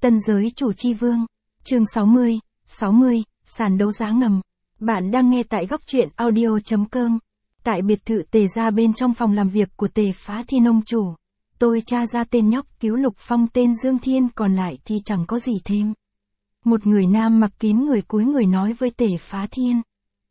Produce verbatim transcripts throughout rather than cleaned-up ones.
Tân giới chủ chi vương. Chương sáu mươi, sáu mươi, sàn đấu giá ngầm. Bạn đang nghe tại góc truyện audio chấm com. Tại biệt thự Tề gia bên trong phòng làm việc của Tề Phá Thiên ông chủ. Tôi tra ra tên nhóc cứu Lục Phong tên Dương Thiên, còn lại thì chẳng có gì thêm. Một người nam mặc kín người cúi người nói với Tề Phá Thiên.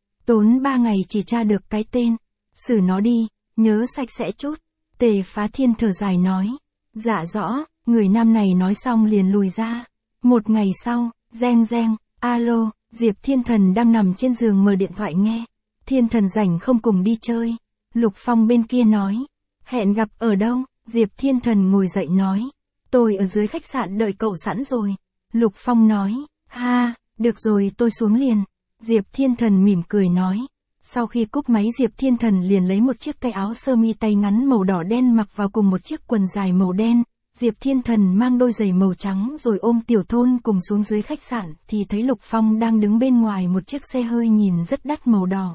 Tốn ba ngày chỉ tra được cái tên. Xử nó đi, nhớ sạch sẽ chút. Tề Phá Thiên thở dài nói. Dạ rõ, người nam này nói xong liền lùi ra. Một ngày sau, reng reng, alo, Diệp Thiên Thần đang nằm trên giường mở điện thoại nghe. Thiên Thần rảnh không cùng đi chơi. Lục Phong bên kia nói. Hẹn gặp ở đâu? Diệp Thiên Thần ngồi dậy nói. Tôi ở dưới khách sạn đợi cậu sẵn rồi. Lục Phong nói. Ha, được rồi tôi xuống liền. Diệp Thiên Thần mỉm cười nói. Sau khi cúp máy Diệp Thiên Thần liền lấy một chiếc cái áo sơ mi tay ngắn màu đỏ đen mặc vào cùng một chiếc quần dài màu đen. Diệp Thiên Thần mang đôi giày màu trắng rồi ôm Tiểu Thôn cùng xuống dưới khách sạn thì thấy Lục Phong đang đứng bên ngoài một chiếc xe hơi nhìn rất đắt màu đỏ.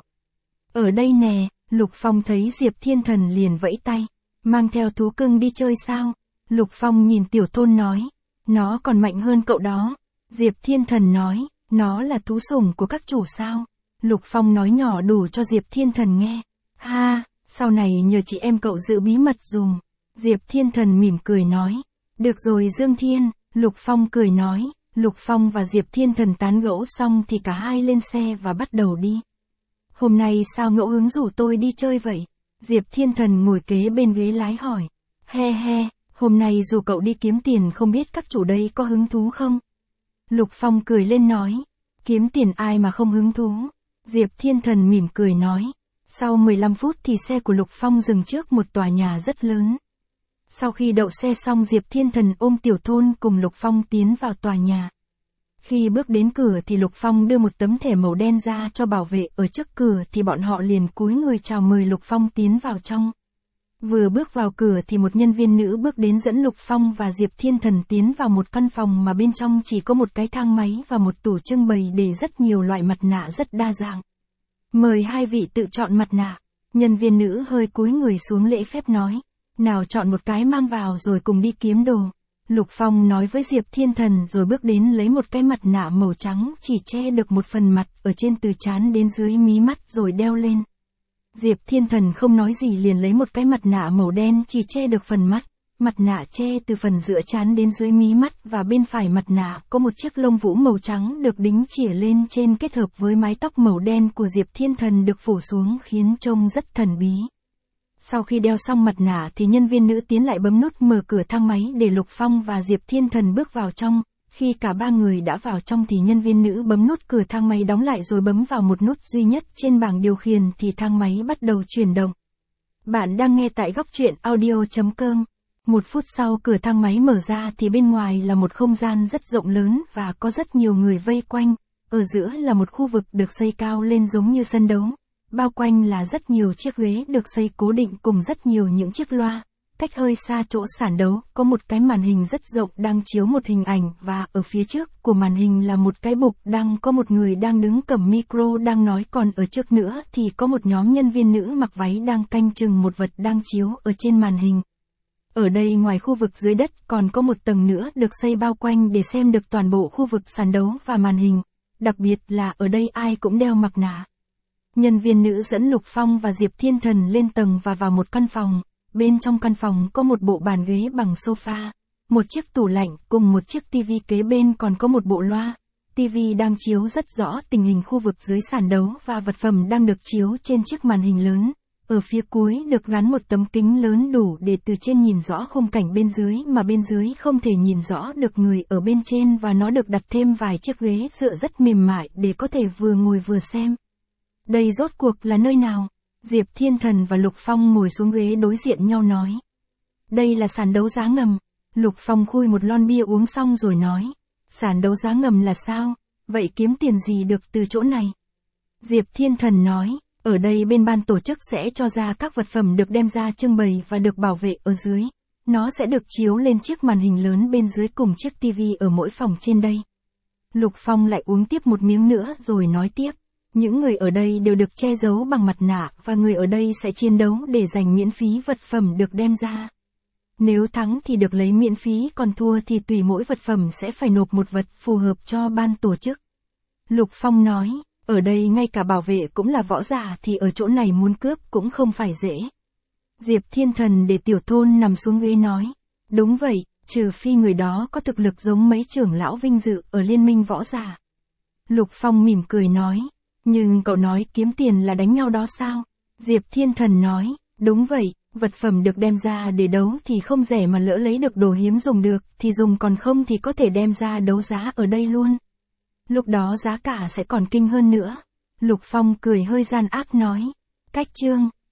Ở đây nè, Lục Phong thấy Diệp Thiên Thần liền vẫy tay. Mang theo thú cưng đi chơi sao? Lục Phong nhìn Tiểu Thôn nói. Nó còn mạnh hơn cậu đó. Diệp Thiên Thần nói. Nó là thú sủng của các chủ sao? Lục Phong nói nhỏ đủ cho Diệp Thiên Thần nghe. Ha, sau này nhờ chị em cậu giữ bí mật dùm. Diệp Thiên Thần mỉm cười nói. Được rồi Dương Thiên, Lục Phong cười nói. Lục Phong và Diệp Thiên Thần tán gẫu xong thì cả hai lên xe và bắt đầu đi. Hôm nay sao ngẫu hứng rủ tôi đi chơi vậy? Diệp Thiên Thần ngồi kế bên ghế lái hỏi. He he, hôm nay dù cậu đi kiếm tiền không biết các chủ đây có hứng thú không? Lục Phong cười lên nói. Kiếm tiền ai mà không hứng thú? Diệp Thiên Thần mỉm cười nói. Sau mười lăm phút thì xe của Lục Phong dừng trước một tòa nhà rất lớn. Sau khi đậu xe xong Diệp Thiên Thần ôm Tiểu Thôn cùng Lục Phong tiến vào tòa nhà. Khi bước đến cửa thì Lục Phong đưa một tấm thẻ màu đen ra cho bảo vệ ở trước cửa thì bọn họ liền cúi người chào mời Lục Phong tiến vào trong. Vừa bước vào cửa thì một nhân viên nữ bước đến dẫn Lục Phong và Diệp Thiên Thần tiến vào một căn phòng mà bên trong chỉ có một cái thang máy và một tủ trưng bày để rất nhiều loại mặt nạ rất đa dạng. Mời hai vị tự chọn mặt nạ. Nhân viên nữ hơi cúi người xuống lễ phép nói. Nào chọn một cái mang vào rồi cùng đi kiếm đồ. Lục Phong nói với Diệp Thiên Thần rồi bước đến lấy một cái mặt nạ màu trắng chỉ che được một phần mặt ở trên từ trán đến dưới mí mắt rồi đeo lên. Diệp Thiên Thần không nói gì liền lấy một cái mặt nạ màu đen chỉ che được phần mắt. Mặt nạ che từ phần giữa trán đến dưới mí mắt và bên phải mặt nạ có một chiếc lông vũ màu trắng được đính chỉa lên trên kết hợp với mái tóc màu đen của Diệp Thiên Thần được phủ xuống khiến trông rất thần bí. Sau khi đeo xong mặt nạ thì nhân viên nữ tiến lại bấm nút mở cửa thang máy để Lục Phong và Diệp Thiên Thần bước vào trong. Khi cả ba người đã vào trong thì nhân viên nữ bấm nút cửa thang máy đóng lại rồi bấm vào một nút duy nhất trên bảng điều khiển thì thang máy bắt đầu chuyển động. Bạn đang nghe tại góc truyện audio chấm com. Một phút sau cửa thang máy mở ra thì bên ngoài là một không gian rất rộng lớn và có rất nhiều người vây quanh. Ở giữa là một khu vực được xây cao lên giống như sân đấu. Bao quanh là rất nhiều chiếc ghế được xây cố định cùng rất nhiều những chiếc loa. Cách hơi xa chỗ sàn đấu, có một cái màn hình rất rộng đang chiếu một hình ảnh và ở phía trước của màn hình là một cái bục đang có một người đang đứng cầm micro đang nói, còn ở trước nữa thì có một nhóm nhân viên nữ mặc váy đang canh chừng một vật đang chiếu ở trên màn hình. Ở đây ngoài khu vực dưới đất còn có một tầng nữa được xây bao quanh để xem được toàn bộ khu vực sàn đấu và màn hình. Đặc biệt là ở đây ai cũng đeo mặt nạ. Nhân viên nữ dẫn Lục Phong và Diệp Thiên Thần lên tầng và vào một căn phòng. Bên trong căn phòng có một bộ bàn ghế bằng sofa, một chiếc tủ lạnh cùng một chiếc tivi kế bên còn có một bộ loa. Tivi đang chiếu rất rõ tình hình khu vực dưới sàn đấu và vật phẩm đang được chiếu trên chiếc màn hình lớn. Ở phía cuối được gắn một tấm kính lớn đủ để từ trên nhìn rõ khung cảnh bên dưới mà bên dưới không thể nhìn rõ được người ở bên trên và nó được đặt thêm vài chiếc ghế dựa rất mềm mại để có thể vừa ngồi vừa xem. Đây rốt cuộc là nơi nào? Diệp Thiên Thần và Lục Phong ngồi xuống ghế đối diện nhau nói. Đây là sàn đấu giá ngầm. Lục Phong khui một lon bia uống xong rồi nói. Sàn đấu giá ngầm là sao? Vậy kiếm tiền gì được từ chỗ này? Diệp Thiên Thần nói. Ở đây bên ban tổ chức sẽ cho ra các vật phẩm được đem ra trưng bày và được bảo vệ ở dưới. Nó sẽ được chiếu lên chiếc màn hình lớn bên dưới cùng chiếc tivi ở mỗi phòng trên đây. Lục Phong lại uống tiếp một miếng nữa rồi nói tiếp. Những người ở đây đều được che giấu bằng mặt nạ và người ở đây sẽ chiến đấu để giành miễn phí vật phẩm được đem ra. Nếu thắng thì được lấy miễn phí, còn thua thì tùy mỗi vật phẩm sẽ phải nộp một vật phù hợp cho ban tổ chức. Lục Phong nói, ở đây ngay cả bảo vệ cũng là võ giả thì ở chỗ này muốn cướp cũng không phải dễ. Diệp Thiên Thần để Tiểu Thôn nằm xuống ghế nói, đúng vậy, trừ phi người đó có thực lực giống mấy trưởng lão vinh dự ở liên minh võ giả. Lục Phong mỉm cười nói, nhưng cậu nói kiếm tiền là đánh nhau đó sao? Diệp Thiên Thần nói, đúng vậy, vật phẩm được đem ra để đấu thì không rẻ, mà lỡ lấy được đồ hiếm dùng được thì dùng, còn không thì có thể đem ra đấu giá ở đây luôn. Lúc đó giá cả sẽ còn kinh hơn nữa. Lục Phong cười hơi gian ác nói, cách chương